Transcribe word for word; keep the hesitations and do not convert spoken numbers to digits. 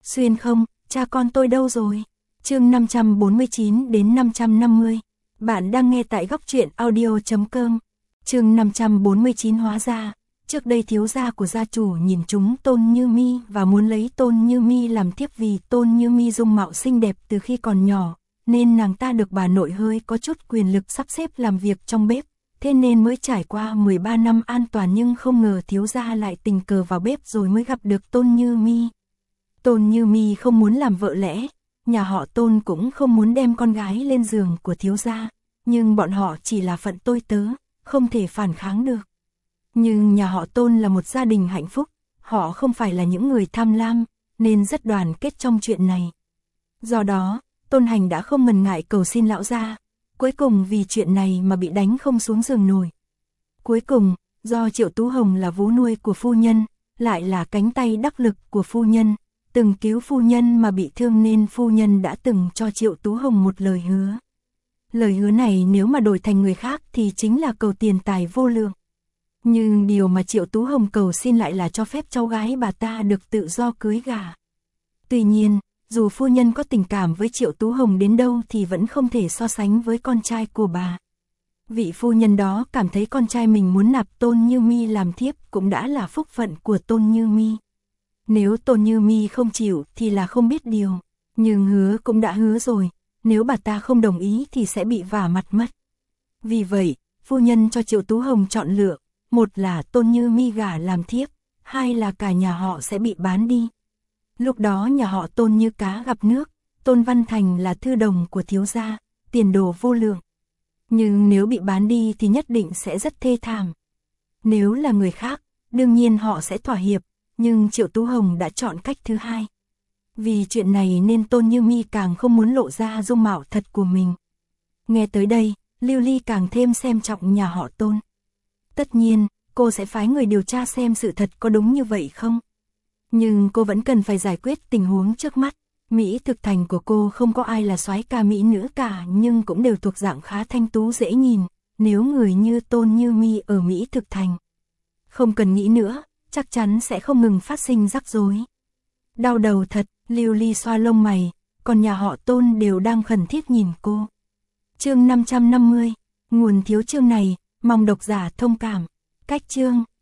Xuyên không, cha con tôi đâu rồi? Chương năm trăm bốn mươi chín đến năm trăm năm mươi. Bạn đang nghe tại góc truyện audio chấm com. Chương năm trăm bốn mươi chín. Hóa ra, trước đây thiếu gia của gia chủ nhìn trúng Tôn Như Mi và muốn lấy Tôn Như Mi làm thiếp vì Tôn Như Mi dung mạo xinh đẹp từ khi còn nhỏ, nên nàng ta được bà nội hơi có chút quyền lực sắp xếp làm việc trong bếp, thế nên mới trải qua mười ba năm an toàn, nhưng không ngờ thiếu gia lại tình cờ vào bếp rồi mới gặp được Tôn Như Mi. Tôn Như Mi không muốn làm vợ lẽ, nhà họ Tôn cũng không muốn đem con gái lên giường của thiếu gia, nhưng bọn họ chỉ là phận tôi tớ, không thể phản kháng được. Nhưng nhà họ Tôn là một gia đình hạnh phúc, họ không phải là những người tham lam, nên rất đoàn kết trong chuyện này. Do đó, Tôn Hành đã không ngần ngại cầu xin lão gia, cuối cùng vì chuyện này mà bị đánh không xuống giường nổi. Cuối cùng, do Triệu Tú Hồng là vú nuôi của phu nhân, lại là cánh tay đắc lực của phu nhân, từng cứu phu nhân mà bị thương, nên phu nhân đã từng cho Triệu Tú Hồng một lời hứa. Lời hứa này nếu mà đổi thành người khác thì chính là cầu tiền tài vô lượng. Nhưng điều mà Triệu Tú Hồng cầu xin lại là cho phép cháu gái bà ta được tự do cưới gả. Tuy nhiên, dù phu nhân có tình cảm với Triệu Tú Hồng đến đâu thì vẫn không thể so sánh với con trai của bà. Vị phu nhân đó cảm thấy con trai mình muốn nạp Tôn Như Mi làm thiếp cũng đã là phúc phận của Tôn Như Mi. Nếu Tôn Như Mi không chịu thì là không biết điều, nhưng hứa cũng đã hứa rồi, nếu bà ta không đồng ý thì sẽ bị vả mặt mất. Vì vậy, phu nhân cho Triệu Tú Hồng chọn lựa, một là Tôn Như Mi gả làm thiếp, hai là cả nhà họ sẽ bị bán đi. Lúc đó nhà họ Tôn như cá gặp nước, Tôn Văn Thành là thư đồng của thiếu gia, tiền đồ vô lượng. Nhưng nếu bị bán đi thì nhất định sẽ rất thê thảm. Nếu là người khác, đương nhiên họ sẽ thỏa hiệp, nhưng Triệu Tú Hồng đã chọn cách thứ hai. Vì chuyện này nên Tôn Như Mi càng không muốn lộ ra dung mạo thật của mình. Nghe tới đây, Lưu Ly càng thêm xem trọng nhà họ Tôn. Tất nhiên, cô sẽ phái người điều tra xem sự thật có đúng như vậy không. Nhưng cô vẫn cần phải giải quyết tình huống trước mắt. Mỹ Thực Thành của cô không có ai là soái ca mỹ nữ cả, nhưng cũng đều thuộc dạng khá thanh tú dễ nhìn. Nếu người như Tôn Như Mi ở Mỹ Thực Thành, không cần nghĩ nữa, chắc chắn sẽ không ngừng phát sinh rắc rối. Đau đầu thật, Lưu Ly xoa lông mày, còn nhà họ Tôn đều đang khẩn thiết nhìn cô. Chương năm trăm năm mươi. Nguồn thiếu chương này, mong độc giả thông cảm. Cách chương.